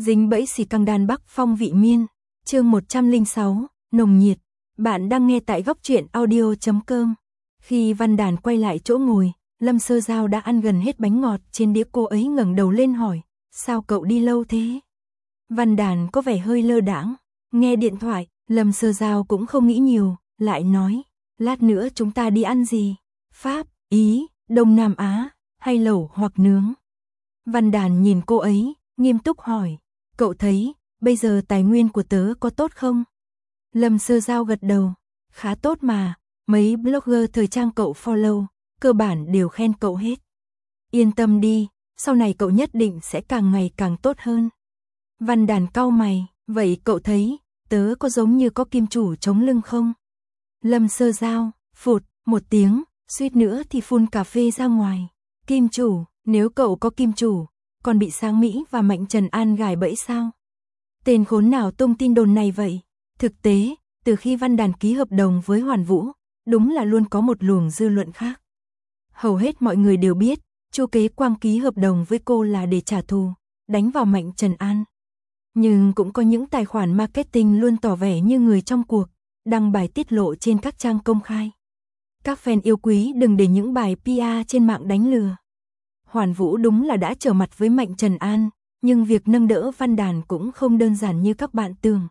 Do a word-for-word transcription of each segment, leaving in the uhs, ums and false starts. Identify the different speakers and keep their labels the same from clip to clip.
Speaker 1: Dính bẫy xì căng đan Bắc Phong vị miên, chương một trăm lẻ sáu, nồng nhiệt. Bạn đang nghe tại góc truyện audio chấm com. Khi Văn Đàn quay lại chỗ ngồi, Lâm Sơ Giao đã ăn gần hết bánh ngọt trên đĩa, cô ấy ngẩng đầu lên hỏi, sao cậu đi lâu thế? Văn Đàn có vẻ hơi lơ đãng, nghe điện thoại, Lâm Sơ Giao cũng không nghĩ nhiều, lại nói, lát nữa chúng ta đi ăn gì? Pháp, Ý, Đông Nam Á, hay lẩu hoặc nướng? Văn Đàn nhìn cô ấy, nghiêm túc hỏi, cậu thấy, bây giờ tài nguyên của tớ có tốt không? Lâm Sơ Giao gật đầu, khá tốt mà, mấy blogger thời trang cậu follow, cơ bản đều khen cậu hết. Yên tâm đi, sau này cậu nhất định sẽ càng ngày càng tốt hơn. Văn Đàn cau mày, vậy cậu thấy, tớ có giống như có kim chủ chống lưng không? Lâm Sơ Giao, phụt, một tiếng, suýt nữa thì phun cà phê ra ngoài. Kim chủ, nếu cậu có kim chủ, còn bị Sáng Mỹ và Mạnh Trần An gài bẫy sao? Tên khốn nào tung tin đồn này vậy? Thực tế, từ khi Văn Đàn ký hợp đồng với Hoàn Vũ, đúng là luôn có một luồng dư luận khác. Hầu hết mọi người đều biết, Chu Kế Quang ký hợp đồng với cô là để trả thù, đánh vào Mạnh Trần An. Nhưng cũng có những tài khoản marketing luôn tỏ vẻ như người trong cuộc, đăng bài tiết lộ trên các trang công khai. Các fan yêu quý đừng để những bài pê e trên mạng đánh lừa. Hoàn Vũ đúng là đã trở mặt với Mạnh Trần An, nhưng việc nâng đỡ Văn Đàn cũng không đơn giản như các bạn tưởng.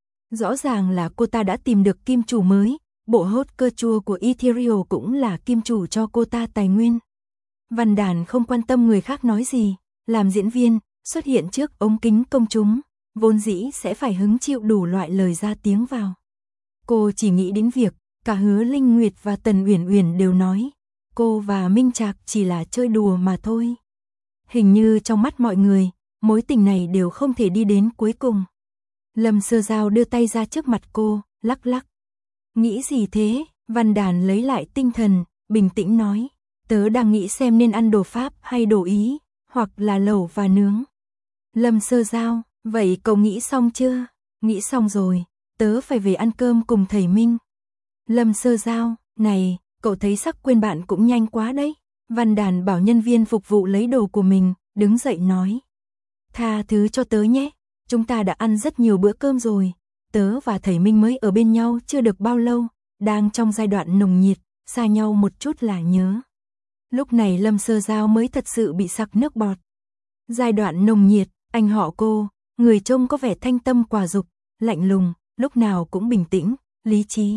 Speaker 1: Rõ ràng là cô ta đã tìm được kim chủ mới, bộ hot cơ chua của Ethereal cũng là kim chủ cho cô ta tài nguyên. Văn Đàn không quan tâm người khác nói gì, làm diễn viên, xuất hiện trước ống kính công chúng, vốn dĩ sẽ phải hứng chịu đủ loại lời ra tiếng vào. Cô chỉ nghĩ đến việc, cả Hứa Linh Nguyệt và Tần Uyển Uyển đều nói, cô và Minh Trạc chỉ là chơi đùa mà thôi. Hình như trong mắt mọi người, mối tình này đều không thể đi đến cuối cùng. Lâm Sơ Giao đưa tay ra trước mặt cô, lắc lắc. Nghĩ gì thế? Văn Đàn lấy lại tinh thần, bình tĩnh nói, tớ đang nghĩ xem nên ăn đồ Pháp hay đồ Ý, hoặc là lẩu và nướng. Lâm Sơ Giao, vậy cậu nghĩ xong chưa? Nghĩ xong rồi, tớ phải về ăn cơm cùng thầy Minh. Lâm Sơ Giao, này, cậu thấy sắc quên bạn cũng nhanh quá đấy. Văn Đàn bảo nhân viên phục vụ lấy đồ của mình, đứng dậy nói. Tha thứ cho tớ nhé, chúng ta đã ăn rất nhiều bữa cơm rồi. Tớ và thầy Minh mới ở bên nhau chưa được bao lâu, đang trong giai đoạn nồng nhiệt, xa nhau một chút là nhớ. Lúc này Lâm Sơ Giao mới thật sự bị sặc nước bọt. Giai đoạn nồng nhiệt, anh họ cô, người trông có vẻ thanh tâm quả dục, lạnh lùng, lúc nào cũng bình tĩnh, lý trí.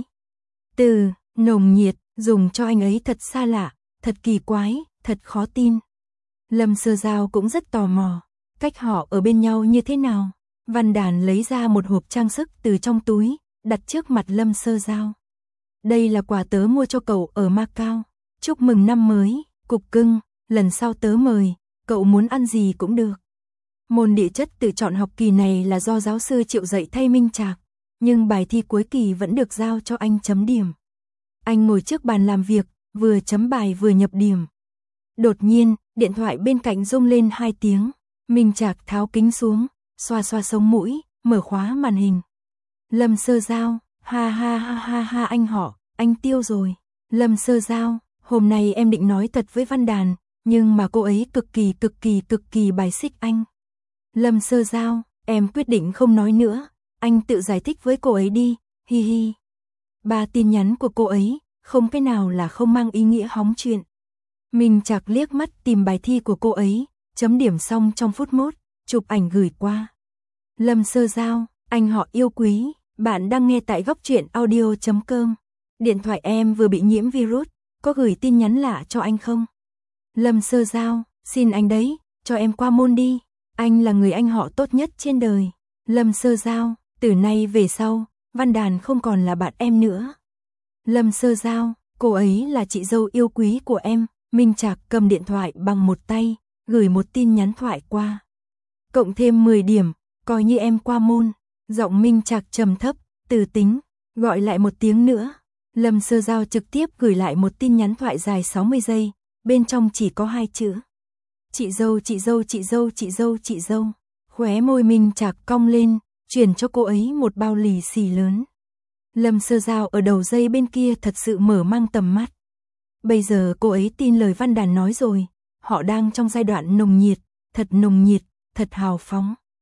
Speaker 1: Từ nồng nhiệt, dùng cho anh ấy thật xa lạ, thật kỳ quái, thật khó tin. Lâm Sơ Giao cũng rất tò mò, cách họ ở bên nhau như thế nào. Văn Đàn lấy ra một hộp trang sức từ trong túi, đặt trước mặt Lâm Sơ Giao. Đây là quà tớ mua cho cậu ở Macau. Chúc mừng năm mới, cục cưng, lần sau tớ mời, cậu muốn ăn gì cũng được. Môn địa chất tự chọn học kỳ này là do giáo sư Triệu dạy thay Minh Trạc, nhưng bài thi cuối kỳ vẫn được giao cho anh chấm điểm. Anh ngồi trước bàn làm việc, vừa chấm bài vừa nhập điểm. Đột nhiên, điện thoại bên cạnh rung lên hai tiếng, Minh Trạc tháo kính xuống, xoa xoa sống mũi, mở khóa màn hình. Lâm Sơ Giao, ha ha ha ha ha anh họ, anh Tiêu rồi. Lâm Sơ Giao, hôm nay em định nói thật với Văn Đàn, nhưng mà cô ấy cực kỳ cực kỳ cực kỳ bài xích anh. Lâm Sơ Giao, em quyết định không nói nữa, anh tự giải thích với cô ấy đi, hi hi. Ba tin nhắn của cô ấy, không cái nào là không mang ý nghĩa hóng chuyện. Minh Trạc liếc mắt tìm bài thi của cô ấy, chấm điểm xong trong phút mốt, chụp ảnh gửi qua. Lâm Sơ Giao, anh họ yêu quý, bạn đang nghe tại góc truyện audio chấm com. Điện thoại em vừa bị nhiễm virus, có gửi tin nhắn lạ cho anh không? Lâm Sơ Giao, xin anh đấy, cho em qua môn đi, anh là người anh họ tốt nhất trên đời. Lâm Sơ Giao, từ nay về sau, Văn Đàn không còn là bạn em nữa. Lâm Sơ Giao, cô ấy là chị dâu yêu quý của em. Minh Trạc cầm điện thoại bằng một tay, gửi một tin nhắn thoại qua. Cộng thêm mười điểm, coi như em qua môn. Giọng Minh Trạc trầm thấp, từ tính, gọi lại một tiếng nữa. Lâm Sơ Giao trực tiếp gửi lại một tin nhắn thoại dài sáu mươi giây, bên trong chỉ có hai chữ. Chị dâu, chị dâu, chị dâu, chị dâu, chị dâu. Khóe môi Minh Trạc cong lên, chuyển cho cô ấy một bao lì xì lớn. Lâm Sơ Giao ở đầu dây bên kia thật sự mở mang tầm mắt. Bây giờ cô ấy tin lời Văn Đàn nói rồi, họ đang trong giai đoạn nồng nhiệt, thật nồng nhiệt, thật hào phóng.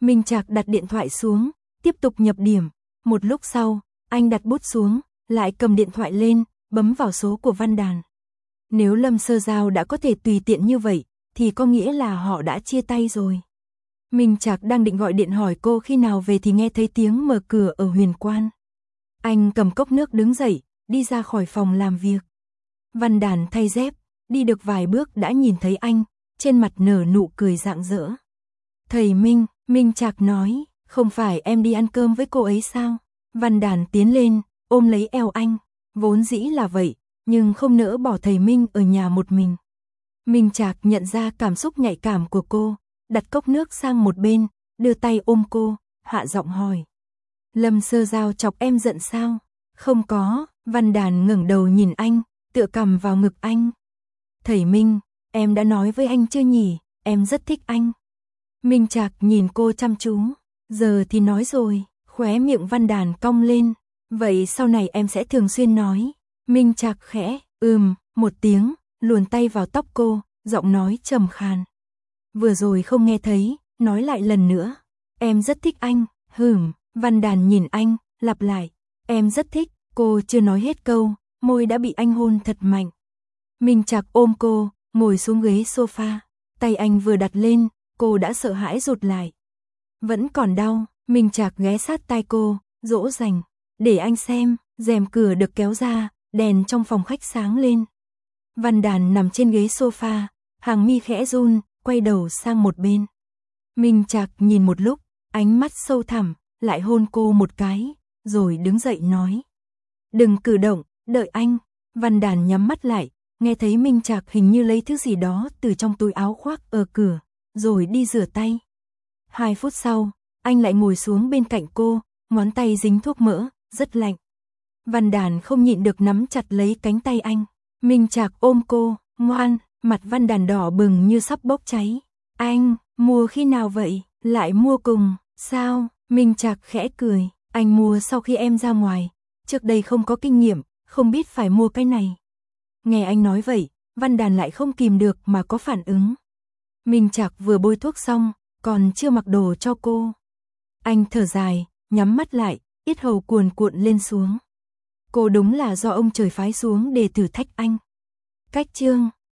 Speaker 1: Minh Trạc đặt điện thoại xuống, tiếp tục nhập điểm. Một lúc sau, anh đặt bút xuống, lại cầm điện thoại lên, bấm vào số của Văn Đàn. Nếu Lâm Sơ Giao đã có thể tùy tiện như vậy, thì có nghĩa là họ đã chia tay rồi. Minh Trạc đang định gọi điện hỏi cô khi nào về thì nghe thấy tiếng mở cửa ở Huyền Quan. Anh cầm cốc nước đứng dậy, đi ra khỏi phòng làm việc. Văn Đàn thay dép, đi được vài bước đã nhìn thấy anh, trên mặt nở nụ cười rạng rỡ. Thầy Minh, Minh Trạc nói, không phải em đi ăn cơm với cô ấy sao? Văn Đàn tiến lên, ôm lấy eo anh, vốn dĩ là vậy, nhưng không nỡ bỏ thầy Minh ở nhà một mình. Minh Trạc nhận ra cảm xúc nhạy cảm của cô, đặt cốc nước sang một bên, đưa tay ôm cô, hạ giọng hỏi. Lâm Sơ Giao chọc em giận sao? Không có, Văn Đàn ngẩng đầu nhìn anh, tựa cằm vào ngực anh. Thầy Minh, em đã nói với anh chưa nhỉ, em rất thích anh. Minh Trạc nhìn cô chăm chú, giờ thì nói rồi, khóe miệng Văn Đàn cong lên. Vậy sau này em sẽ thường xuyên nói. Minh Trạc khẽ, ừm, một tiếng, luồn tay vào tóc cô, giọng nói trầm khàn. Vừa rồi không nghe thấy, nói lại lần nữa. Em rất thích anh, hửm, Văn Đàn nhìn anh, lặp lại. Em rất thích, cô chưa nói hết câu, môi đã bị anh hôn thật mạnh. Minh Trạc ôm cô, ngồi xuống ghế sofa, tay anh vừa đặt lên, cô đã sợ hãi rụt lại. Vẫn còn đau, Minh Trạc ghé sát tai cô, dỗ dành. Để anh xem, rèm cửa được kéo ra, đèn trong phòng khách sáng lên. Văn Đàn nằm trên ghế sofa, hàng mi khẽ run, quay đầu sang một bên. Minh Trạc nhìn một lúc, ánh mắt sâu thẳm, lại hôn cô một cái, rồi đứng dậy nói. Đừng cử động, đợi anh. Văn Đàn nhắm mắt lại, nghe thấy Minh Trạc hình như lấy thứ gì đó từ trong túi áo khoác ở cửa, rồi đi rửa tay. Hai phút sau, anh lại ngồi xuống bên cạnh cô, ngón tay dính thuốc mỡ, rất lạnh. Văn Đàn không nhịn được nắm chặt lấy cánh tay anh. Minh Trạc ôm cô, ngoan, mặt Văn Đàn đỏ bừng như sắp bốc cháy. Anh, mua khi nào vậy? Lại mua cùng, sao? Minh Trạc khẽ cười, anh mua sau khi em ra ngoài. Trước đây không có kinh nghiệm, không biết phải mua cái này. Nghe anh nói vậy, Văn Đàn lại không kìm được mà có phản ứng. Minh Trạc vừa bôi thuốc xong, còn chưa mặc đồ cho cô. Anh thở dài, nhắm mắt lại, yết hầu cuồn cuộn lên xuống. Cô đúng là do ông trời phái xuống để thử thách anh. Cách chương